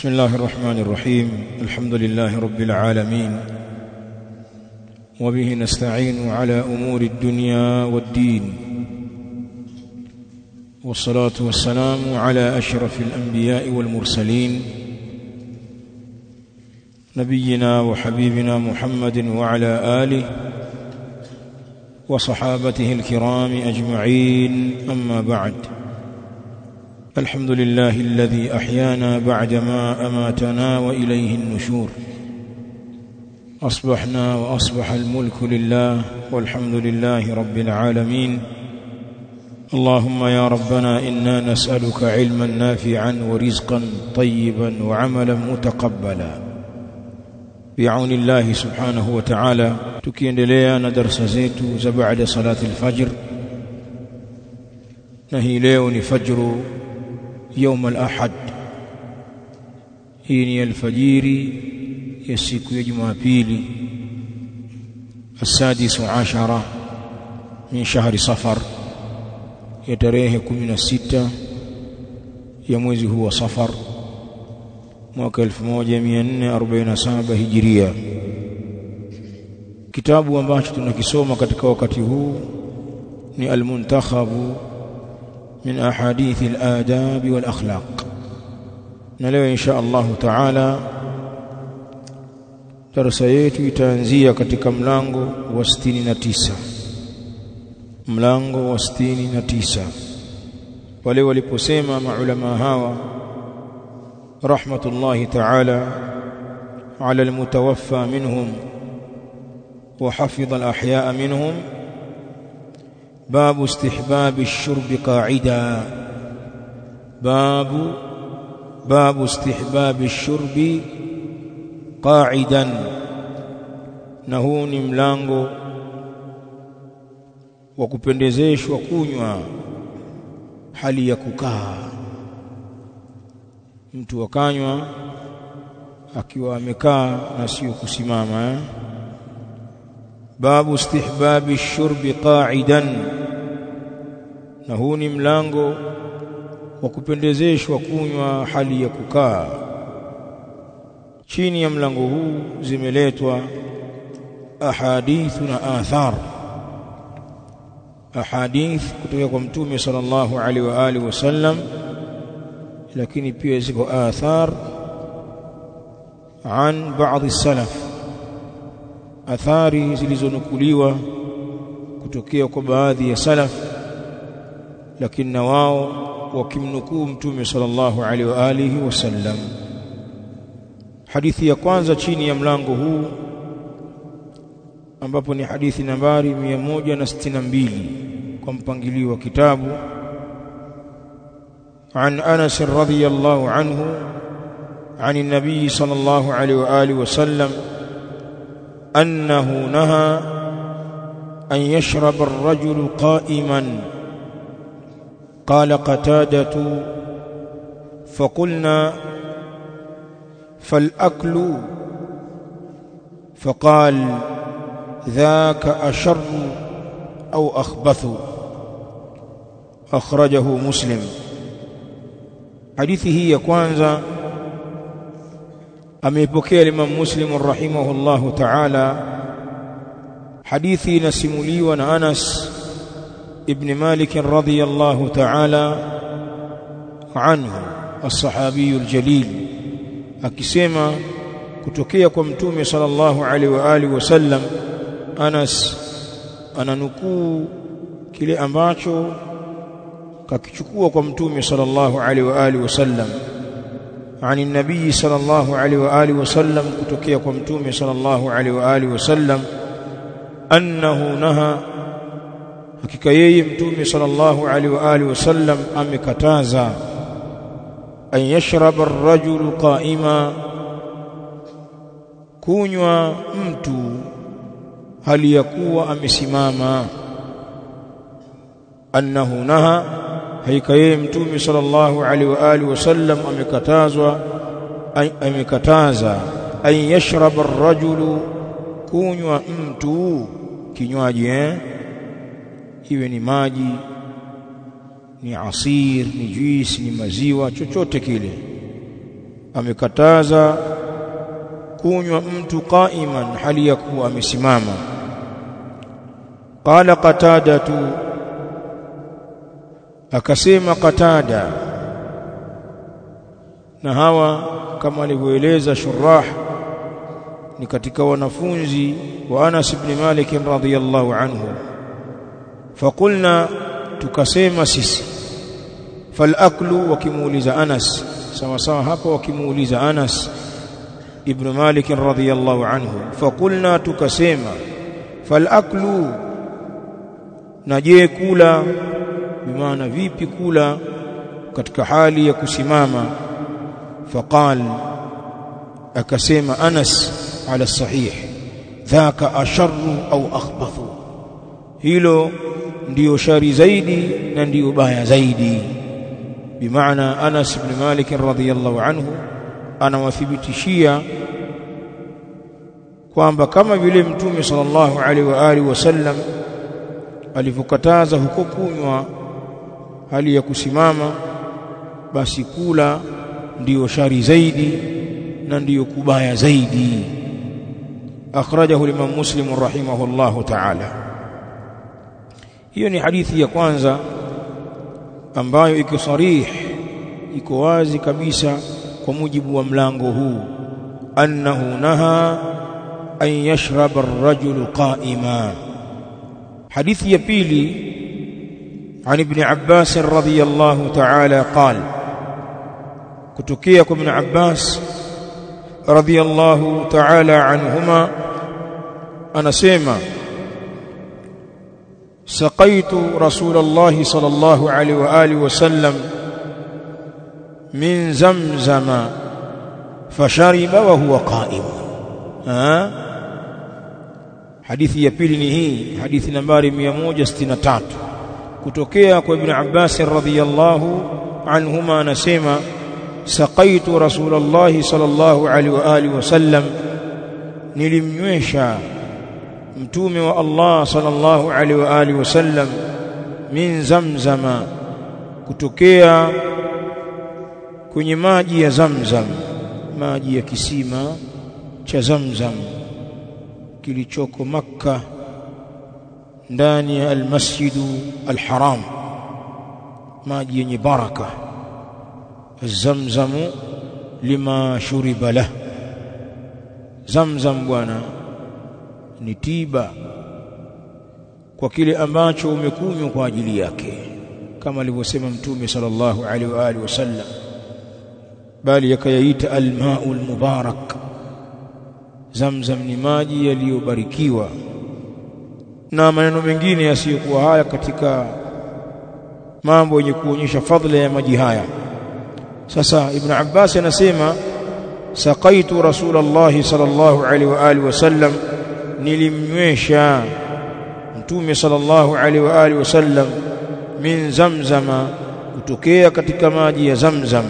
بسم الله الرحمن الرحيم. الحمد لله رب العالمين، وبه نستعين على أمور الدنيا والدين، والصلاة والسلام على أشرف الأنبياء والمرسلين نبينا وحبيبنا محمد وعلى آله وصحابته الكرام أجمعين. أما بعد، الحمد لله الذي أحيانا بعدما أماتنا وإليه النشور. أصبحنا وأصبح الملك لله، والحمد لله رب العالمين. اللهم يا ربنا إنا نسألك علما نافعا ورزقا طيبا وعملا متقبلا بعون الله سبحانه وتعالى. tukiendelea na darasa zetu za baada salati al-fajr, na hii leo ni fajru يوم الأحد. hii ni alfajiri ya siku ya Jumapili, السادس عشر من شهر صفر, ya tarehe 16 ya mwezi huu wa Safar mwaka 1447 Hijiria. Kitabu ambacho tunakisoma katika wakati huu ni Al-Muntakhabu من أحاديث الآداب والأخلاق. نلوي إن شاء الله تعالى darasa yetu itaanzia katika mlango wa 69. mlango wa 69 wale waliposema maulama hawa rahmatullahi ta'ala ala almutawaffa minhum wa hafidha alahya minhum, باب استحباب الشرب قاعدا. باب استحباب الشرب قاعدا. نهوني ملango wa kupendezeshwa kunywa hali ya kukaa. Mtu akanywa akiwa amekaa na sio kusimama. باب استحباب الشرب قاعدا. na huu ni mlango wa kupendezeshwa kunywa hali ya kukaa. Chini ya mlango huu zimeletwa ahadith na athar. ahadith kutoka kwa Mtume sallallahu alaihi wa alihi wasallam, lakini pia ziko athar an baadhi salaf, athari zilizonukuliwa kutokea kwa baadhi ya salaf, lakini na wao wakimnukuu Mtume sallallahu alaihi wa alihi wasallam. hadithi ya kwanza chini ya mlango huu, ambapo ni hadithi nambari 162 kwa mpangilio wa kitabu. عن أنس رضي الله عنه عن النبي صلى الله عليه وآله وسلم أنه نهى أن يشرب الرجل قائما. قال قتادة: فقلنا: فالأكل؟ فقال: ذاك أشر أو أخبث. أخرجه مسلم. حديثه ya kwanza ameipokea Imam Muslim rahimahullahu ta'ala. hadithi inasimuliwa na Anas ibn Malik radhiyallahu ta'ala anhu, as-sahabi al-jalil, akisema kutokea kwa Mtume sallallahu alaihi wa alihi wasallam. Anas ananukuu kile ambacho kakichukua kwa Mtume sallallahu alaihi wa alihi wasallam. عن النبي صلى الله عليه وآله وسلم, kutokea kwa Mtume sallallahu alaihi wa alihi wasallam, annahu naha, hakika yeye Mtume sallallahu alaihi wa alihi wasallam amekataza, an yashraba ar-rajulu qa'ima, kunywa mtu hali ya kuwa amesimama. annahu naha, hakika yeye Mtume sallallahu alaihi wa alihi wasallam amekataza an yashraba ar-rajulu, kunywa mtu kinywaji, iwe ni maji, ni asir, ni juice, ni maziwa, chochote kile, amekataza kunywa mtu qa'iman hali ya kuwa amesimama. Qala Qatadatu, akasema Qatada, na hawa kama alivyoeleza shurah ni katika wanafunzi wa Anas ibn Malik radhiyallahu anhu. Faqulna, tukasema sisi, falaklu, wakimuuliza Anas sawa sawa hapa, wakimuuliza Anas ibn Malik radhiyallahu anhu. Faqulna, tukasema falaklu, na je kula, bimaana vipi kula katika hali ya kusimama. Faqal, akasema Anas ala sahih, dhaka asharru au akhbathu, hilo ndio shari zaidi na ndio baya zaidi. Bimaana Anas ibn Malik radhiyallahu anhu anawathibitishia kwamba kama vile Mtume sallallahu alaihi wa alihi wasallam alivyokataza huko kunywa hali ya kusimama, basi kula ndio shari zaidi na ndio kubaya zaidi. Akhrajahu Imam Muslim rahimahullahu ta'ala. Hiyo ni hadithi ya kwanza ambayo iko sarih, iko wazi kabisa kwa mujibu wa mlango huu, annahu naha an yashraba ar-rajulu qa'ima. Hadithi ya pili, عن ابن عباس رضي الله تعالى قال, kutokea kwa Ibn Abbas radhiyallahu ta'ala anhuma anasema, saqaitu Rasulullah sallallahu alaihi wa alihi wasallam min zamzama fashariba wa huwa qa'im. Hadithi ya pili ni hii, hadithi nambari 163 kutokea kwa Ibn Abbas radhiyallahu anhuma anasema, saqaitu Rasulullah sallallahu alaihi wa alihi wasallam, nilimnywesha mtume wa Allah sallallahu alaihi wa alihi wasallam, min zamzama, kutokea kwenye maji ya Zamzam, maji ya kisima cha Zamzam kilichoko Makka ndani ya al-Masjidu al-Haram, maji yenye baraka. Zamzamu lima shuriba lah, Zamzam bwana ni tiba kwa kile ambacho umekunywa kwa ajili yake, kama alivyosema Mtume sallallahu alaihi wa alihi wasallam, bali yakayaita al-ma'ul mubarak. Zamzam ni maji yaliyobarikiwa, na maneno mengine yasiyokuwa haya katika mambo yenye kuonyesha fadhila ya maji haya. Sasa Ibn Abbas anasema, saqaitu Rasulullah sallallahu alaihi wa alihi wasallam, nilimnywesha Mtume sallallahu alaihi wa alihi wasallam, min zamzama, kutokea katika maji ya Zamzam.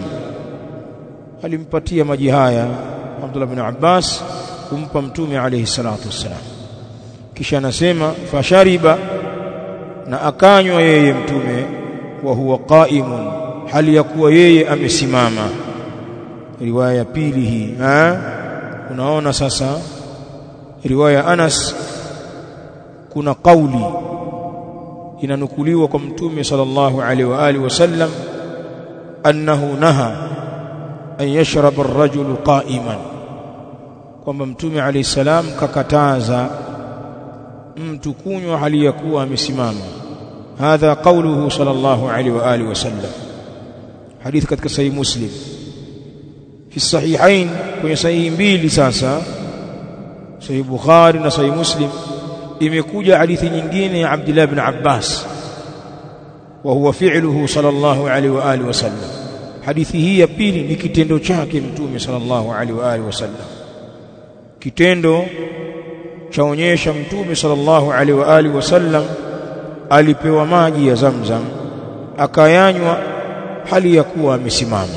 Alimpatia maji haya Abdullah ibn Abbas kumpa Mtume alayhi salatu wassalam. Kisha anasema fashariba, na akanywa yeye Mtume, wa huwa qa'imun, hali ya kuwa yeye amesimama. Riwaya ya pili hii, unaona sasa riwaya Anas kuna kauli inanukuliwa kwa Mtume sallallahu alaihi wa alihi wasallam, annahu naha an yashraba ar-rajulu qa'iman, kwamba Mtume alayhi salam kakataza mtu kunywa hali ya kuwa amesimama. Hadha qawluhu sallallahu alaihi wa alihi wasallam. Hadithi katika sahih Muslim, fi sahihain, kwenye sahihi mbili. Sasa sahih Bukhari na sahih Muslim imekuja hadithi nyingine ya Abdullah ibn Abbas, wa huwa fi'luhu sallallahu alaihi wa alihi wasallam. Hadithi hii ya pili ni kitendo chake Mtume sallallahu alaihi wa alihi wasallam, kitendo chaonyesha Mtume sallallahu alaihi wa alihi wasallam alipewa maji ya Zamzam akayanywa hali ya kuwa amesimama.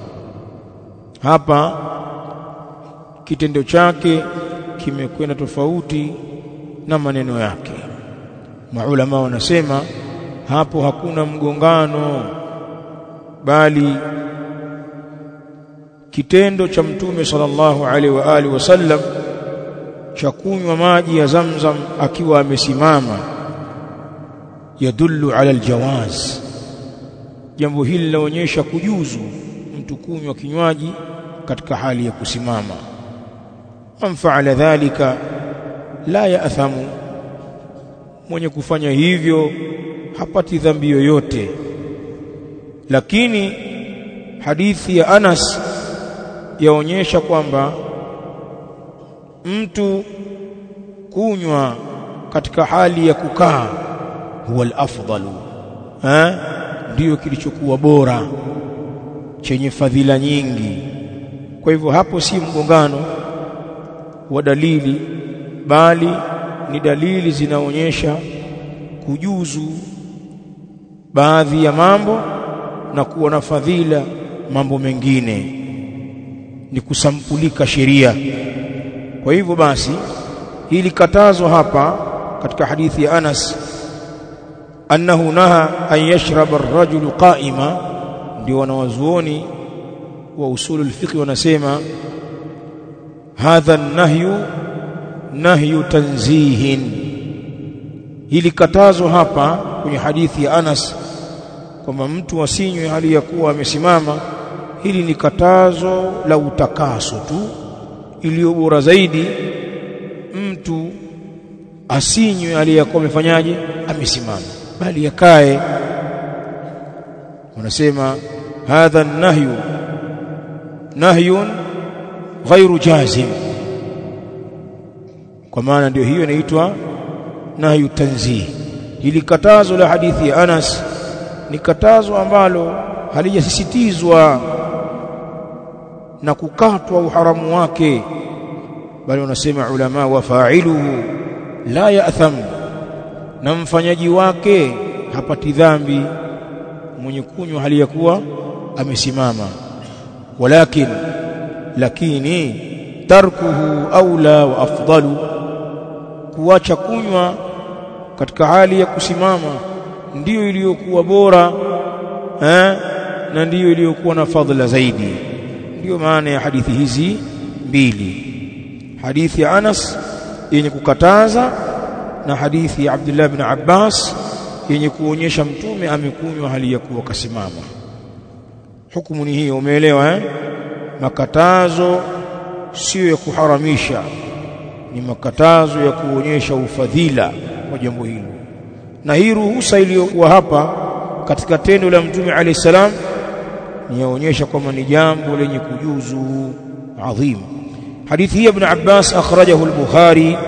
Hapa kitendo chake kimekwenda tofauti na maneno yake. Maulama wanasema hapo hakuna mgongano, bali kitendo cha Mtume sallallahu alaihi wa alihi wasallam cha kunywa maji ya Zamzam akiwa amesimama yadullu ala aljawaz. Jambo hili linaonyesha kujuzu mtu kunywa kinywaji katika hali ya kusimama. Man fa'ala dhalika la ya'thamu, mwenye kufanya hivyo hapati dhambi yoyote. Lakini hadithi ya Anas yaonyesha kwamba mtu kunywa katika hali ya kukaa huwa al-afdalu, ndio kilichokuwa bora chenye fadhila nyingi. Kwa hivyo hapo si mgongano wa dalili, bali ni dalili zinaonyesha kujuzu baadhi ya mambo na kuwa na fadhila mambo mengine, ni kusampulika sheria. Kwa hivyo basi hili katazo hapa katika hadithi ya Anas annahu naha an yashraba ar-rajulu qa'ima, ndio wanawazuoni wa usulul fiqh wanasema hadha an-nahyu nahyu tanzihin. Hili katazo hapa kwenye hadithi ya Anas kwamba mtu asinywe hali ya kuwa amesimama, hili ni katazo la utakaso tu. Iliyo bora zaidi mtu asinywe hali ya kuwa amefanyaje, amesimama, bali yakae. Wanasema hadha an-nahyu nahyun ghairu jazim, kwa maana ndio hiyo inaitwa nahyu tanzih. Hili katazo la hadithi ya Anas ni katazo ambalo halijasisitizwa na kukatwa uharamu wake, bali wanasema ulama wa fa'iluhu la ya'tham, na mfanyaji wake hapati dhambi, mwenye kunywa hali ya kuwa amesimama. Lakini tarkuhu aula wa afdalu, kuacha kunywa katika hali ya kusimama ndiyo iliyokuwa bora na ndiyo iliyokuwa na fadhila zaidi. Ndiyo maana ya hadithi hizi mbili, hadithi ya Anas yenye kukataza na hadithi ya Abdullah ibn Abbas yenye kuonyesha mtume amekunywa hali ya kuwa kasimama. Hukumu ni hiyo, umeelewa? Makatazo sio ya kuharamisha, ni makatazo ya kuonyesha ufadhila wa jambo hilo. Na hii ruhusa iliyokuwa hapa katika tendo la mtume alayhi salam ni yaonyesha kwamba ni jambo lenye kujuzu adhim. Hadithi hii ibn Abbas akhrajahu al-Bukhari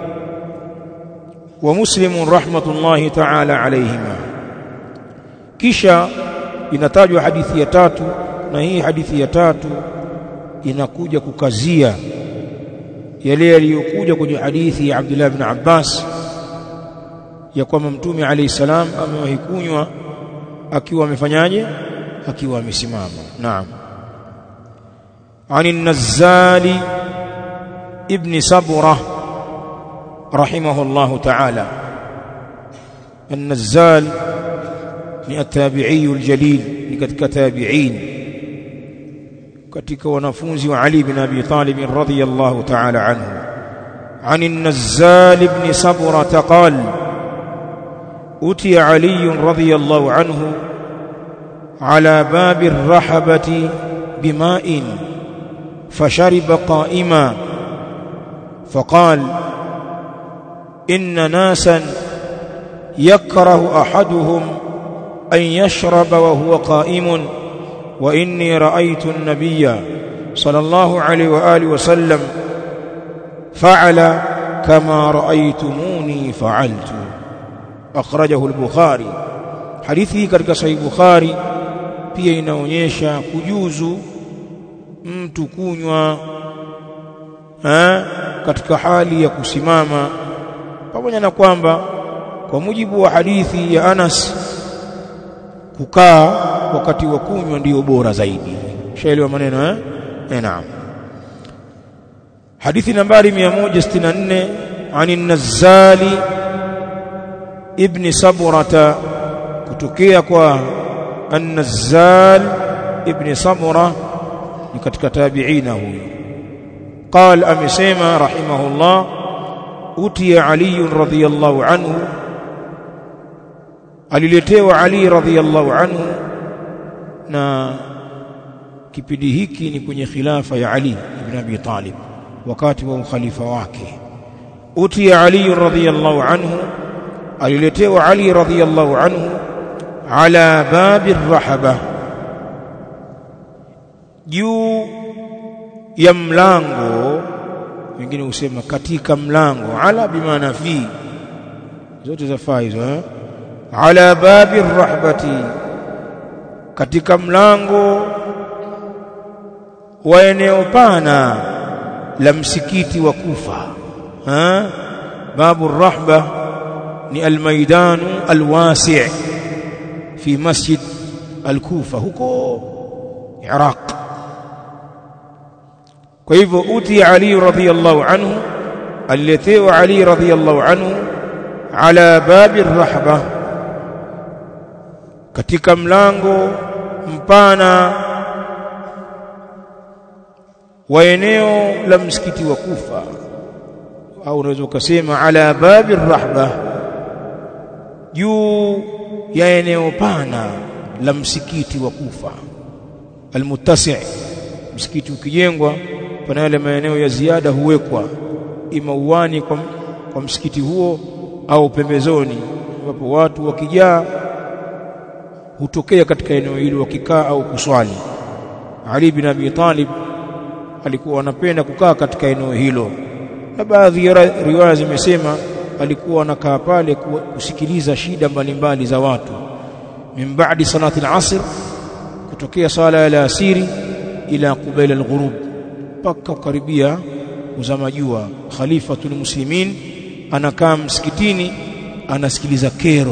wa Muslim rahmatullahi ta'ala alayhima. Kisha inatajwa hadithi ya tatu, na hii hadithi ya tatu inakuja kukazia yale yaliyokuja kwenye hadithi ya Abdullah ibn Abbas ya kwamba mtume alayhi salam amewahi kunywa akiwa amefanyaje, akiwa amesimama. Naam. Ani an-Nazzal ibn Sabra rahimahullahu ta'ala. An-Nazzal ni at-tabi'i al-jalil, ni katika tabi'in, katika wanafunzi wa Ali bin Abi Talib radhiyallahu ta'ala anhu. Ani an-Nazzal ibn Sabra qala أتي علي رضي الله عنه على باب الرحبة بماء فشرب قائما، فقال إن ناسا يكره أحدهم أن يشرب وهو قائم، وإني رأيت النبي صلى الله عليه وآله وسلم فعل كما رأيتموني فعلت. أخرجه البخاري. حديثي katika sahih Bukhari pia inaonyesha kujuzu mtu kunywa katika hali ya kusimama, pamoja na kwamba kwa mujibu wa hadithi ya Anas kukaa wakati wa kunywa ndio bora zaidi. Shaelewa maneno naam. Hadithi nambari 164 عن النزال ابن سبرة, kutokea kwa النزال ابن سبرة ni katika tabi'ina huyo. قال amesema rahimahullah utiya Ali radhiyallahu anhu, aliletewa Ali radhiyallahu anhu, na kipindi hiki ni kwenye khilafa ya Ali ibn Abi Talib, wakati wa ukhalifa wake. utiya Ali radhiyallahu anhu, aliletewa Ali radhiyallahu anhu ala babi rahaba, juu ya mlango, wengine husema katika mlango, ala bimaana fi, zote zafaa hizo ala babi rahbati, katika mlango wa eneo pana la msikiti wa Kufa. Babu rahba ni almaidanu alwasi' fi masjid al-Kufa huko Iraq. Kwa hivyo uti Ali radhiyallahu anhu, aliletewa Ali radhiyallahu anhu ala babi rahba, katika mlango mpana wa eneo la msikiti wa Kufa, au unaweza kusema ala babi rahba, juu ya eneo pana la msikiti wa Kufa. Almuttasi', msikiti ukijengwa pana yale maeneo ya ziada huwekwa ima uwani kwa msikiti huo au pembezoni, ambapo watu wakijaa hutokea katika eneo hilo wakikaa au kuswali. Ali bin Abi Talib alikuwa anapenda kukaa katika eneo hilo, na baadhi ya riwaya zimesema alikuwa anakaa pale kusikiliza shida mbalimbali za watu, min ba'di salati al-asr, kutokea sala ya alasiri ila qubaila al-ghurub, paka karibia kuzama jua. Khalifatul muslimin anakaa msikitini anasikiliza kero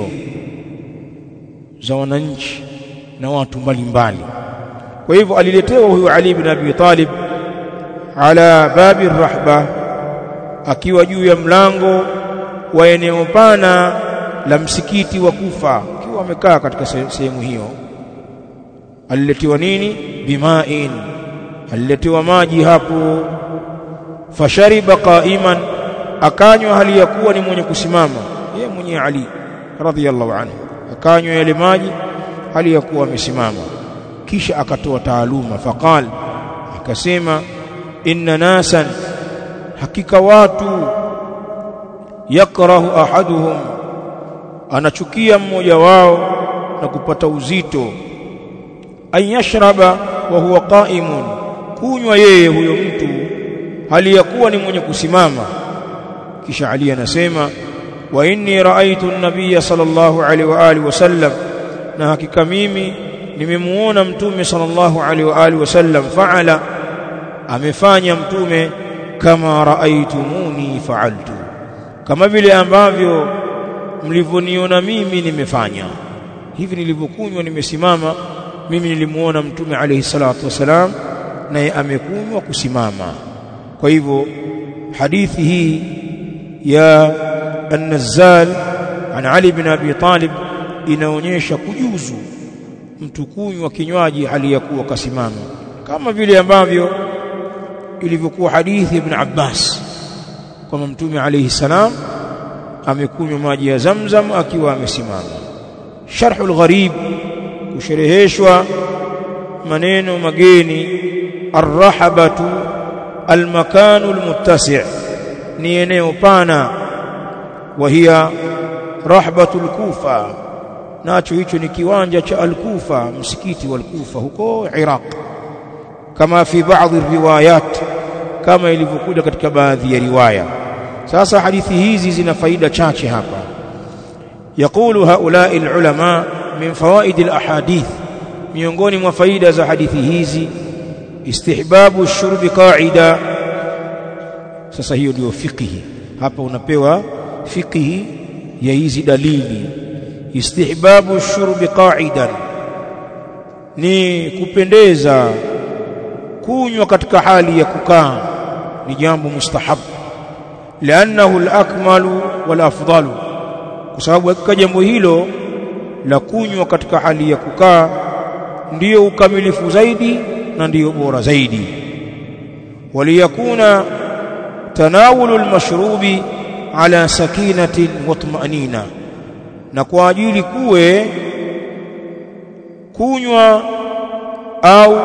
za wananchi na watu mbalimbali. Kwa hivyo aliletewa huyu Ali bin Abi Talib ala babi rahba, akiwa juu ya mlango wa eneo pana la msikiti wa Kufa, akiwa amekaa katika sehemu hiyo. Aliletewa nini? Bima'in, aliletewa maji hapo. Fashariba qa'iman, akanywa hali ya kuwa ni mwenye kusimama. Yeye mwenye Ali radhiyallahu anhu akanywa yale maji hali ya kuwa amesimama. Kisha akatoa taaluma, faqal, akasema inna nasan, hakika watu, yakrahu ahaduhum, anachukia mmoja wao na kupata uzito, an yashraba wa huwa qa'imun, kunywa yeye huyo mtu hali ya kuwa ni mwenye kusimama. Kisha Ali anasema wa inni raaitu an-nabiy sallallahu alaihi wa alihi wasallam, na hakika mimi nimemuona mtume sallallahu alaihi wa alihi wasallam, faala, amefanya mtume, kama raaitumuni fa'altu, kama vile ambavyo mlivoniona mimi nimefanya. Hivi nilivyokunywa nimesimama, mimi nilimuona mtume alayhi salatu wasalam naye amekunywa kusimama. Kwa hivyo hadithi hii ya An-Nazzal an Ali bin Abi Talib inaonyesha kujuzu mtu kunywa kinywaji hali ya kuwa kasimama, kama vile ambavyo ilivyokuwa hadithi ibn Abbas kwamba mtume alayhi salam amekunywa maji ya Zamzam akiwa amesimama. Sharhul Gharib, kushereheshwa maneno mageni. Ar-rahabatu al-makanu al-muttasi', ni eneo pana. Wa hiya rahbatul Kufa, nacho hicho ni kiwanja cha al-Kufa, msikiti wa al-Kufa huko Iraq, kama fi baadhi riwayat, kama ilivyokuja katika baadhi ya riwaya. Sasa hadithi hizi zina faida chache hapa. Yaqulu haula'i al-ulama min fawaid al-ahadith, miongoni mwa faida za hadithi hizi, istihbabu ash-shurbi qa'ida. Sasa hiyo ndio fiqhi hapa, unapewa fiqhi ya hizi dalili. Istihbabu ash-shurbi qa'idan, ni kupendeza kunywa katika hali ya kukaa, ni jambo mustahab. Li'annahu al-akmalu wal-afdalu, kwa sababu hakika jambo hilo la kunywa katika hali ya kukaa ndiyo ukamilifu zaidi na ndiyo bora zaidi. Waliyakuna tanawulu almashrubi ala sakinatin wa tuma'nina, na kwa ajili kuwe kunywa au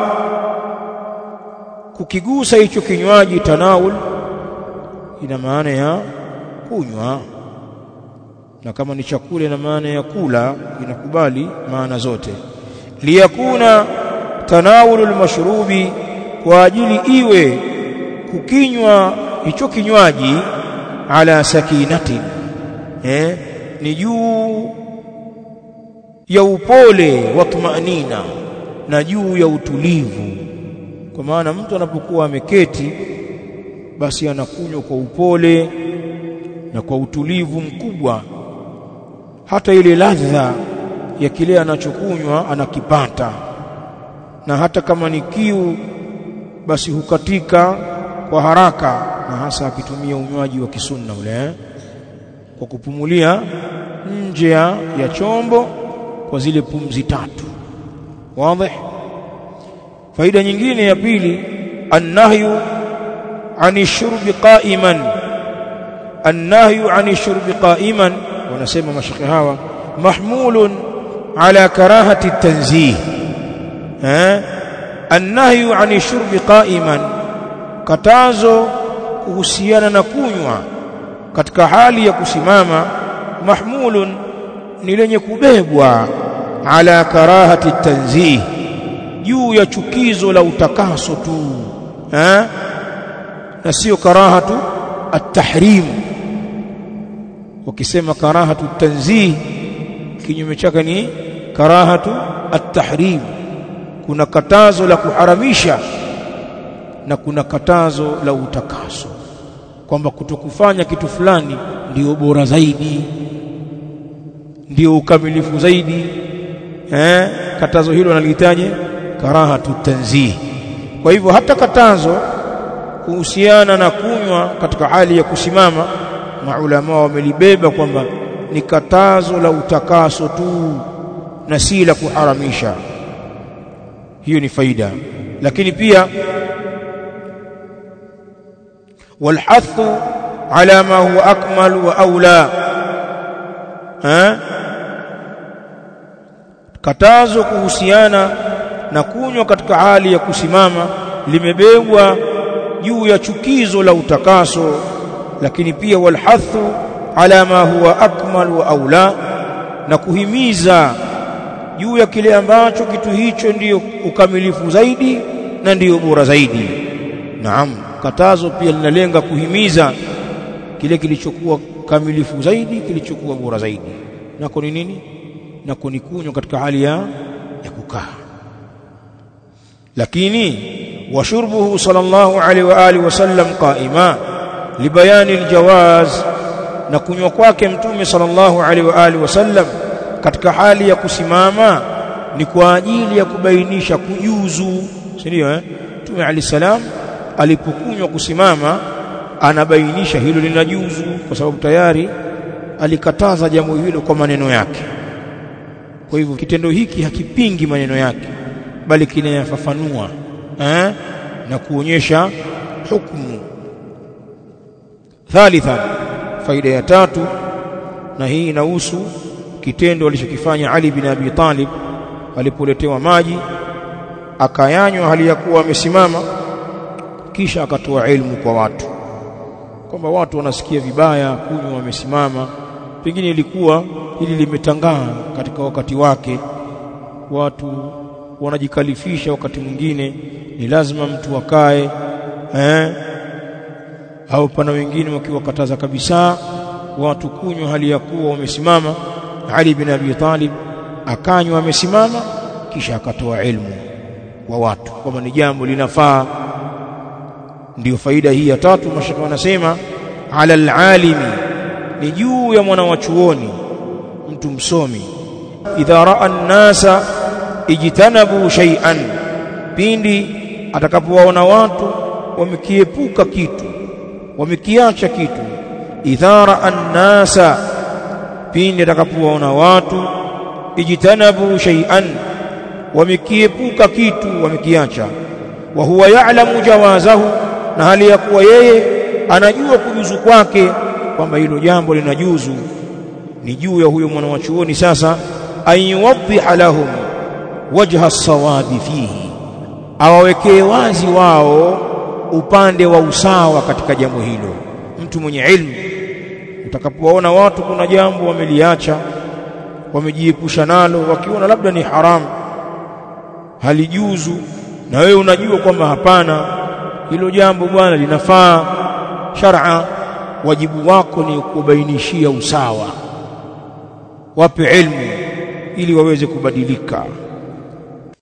kukigusa hicho kinywaji, tanawul ina maana ya kunywa, na kama ni chakula ina maana ya kula, inakubali maana zote. Liyakuna tanawulu almashrubi, kwa ajili iwe kukinywa hicho kinywaji, ala sakinatin, ni juu ya upole, wa tumanina, na juu ya utulivu. Kwa maana mtu anapokuwa ameketi basi anakunywa kwa upole na kwa utulivu mkubwa, hata ile ladha ya kile anachokunywa anakipata, na hata kama ni kiu basi hukatika kwa haraka, na hasa akitumia unywaji wa kisunna ule, kwa kupumulia nje ya chombo kwa zile pumzi tatu. Wazi? Faida nyingine ya pili, annahyu ani shurbi qa'iman. Annahyu ani shurbi qa'iman, wanasema mashekhe hawa, mahmulun ala karahati tanzih. Annahyu ani shurbi qa'iman, katazo kuhusiana na kunywa katika hali ya kusimama, mahmulun ni lenye kubebwa, ala karahati tanzih, juu ya chukizo la utakaso tu, na sio karahatu at-tahrim. Wakisema karahatu tanzih, kinyume chake ni karahatu at-tahrim. Kuna katazo la kuharamisha na kuna katazo la utakaso, kwamba kutokufanya kitu fulani ndio bora zaidi, ndio ukamilifu zaidi. Katazo hilo analihitaji karahatu tanzih. Kwa hivyo hata katazo kuhusiana na kunywa katika hali ya kusimama, maulama wamelibeba kwamba ni katazo la utakaso tu na si la kuharamisha. Hiyo ni faida. Lakini pia walhathu ala ma huwa akmal wa aula, katazo kuhusiana na kunywa katika hali ya kusimama limebebwa juu ya chukizo la utakaso. Lakini pia walhathu ala ma huwa akmal wa aula, na kuhimiza juu ya kile ambacho kitu hicho ndiyo ukamilifu zaidi na ndiyo bora zaidi. Naam, katazo pia linalenga kuhimiza kile kilichokuwa kamilifu zaidi, kilichokuwa bora zaidi. Nako ni nini? Nako ni kunywa katika hali ya kukaa. Lakini washurbuhu sallallahu alaihi wa alihi wasallam qaima libayani aljawaz, na kunywa kwake mtume sallallahu alaihi wa alihi wasallam katika hali ya kusimama ni kwa ajili ya kubainisha kujuzu, si ndio? Mtume alayhi salam alipokunywa kusimama anabainisha hilo linajuzu, kwa sababu tayari alikataza jambo hilo kwa maneno yake. Kwa hivyo kitendo hiki hakipingi maneno yake, bali kinayafafanua na kuonyesha hukumu. Thalitha, faida ya tatu, na hii inahusu kitendo alichokifanya Ali bin Abi Talib alipoletewa maji akayanywa hali ya kuwa amesimama, kisha akatoa elimu kwa watu kwamba watu wanasikia vibaya kunywa wamesimama. Pengine ilikuwa hili limetangaa katika wakati wake, watu wanajikalifisha wakati mwingine ni lazima mtu akae, au pana wengine wakiwakataza kabisa watu kunywa hali ya kuwa wamesimama. Ali bin Abi Talib akanywa amesimama, kisha akatoa elimu kwa watu kwamba ni jambo linafaa. Ndio faida hii ya tatu. Mashaka wanasema ala alalimi, ni juu ya mwana wa chuoni, mtu msomi, idha raa an-nasa ijtanabu shay'an, pindi atakapowaona watu wamekiepuka kitu, wamekiacha kitu. Idha raa an-nasa, pindi atakapowaona watu ijtanabu shay'an, wamekiepuka kitu, wamekiacha. wa huwa ya'lamu jawazahu, na hali ya kuwa yeye anajua kujuzu kwake kwamba hilo jambo linajuzu. Ni juu ya huyo mwanachuoni sasa ayuwadhiha lahum wajha as-sawabi fihi, awawekee wazi wao upande wa usawa katika jambo hilo. Mtu mwenye ilmu, utakapoona watu kuna jambo wameliacha, wamejiepusha nalo, wakiona labda ni haramu, halijuzu, na wewe unajua kwamba hapana, hilo jambo bwana linafaa shar'a, wajibu wako ni kubainishia usawa, wape ilmu ili waweze kubadilika.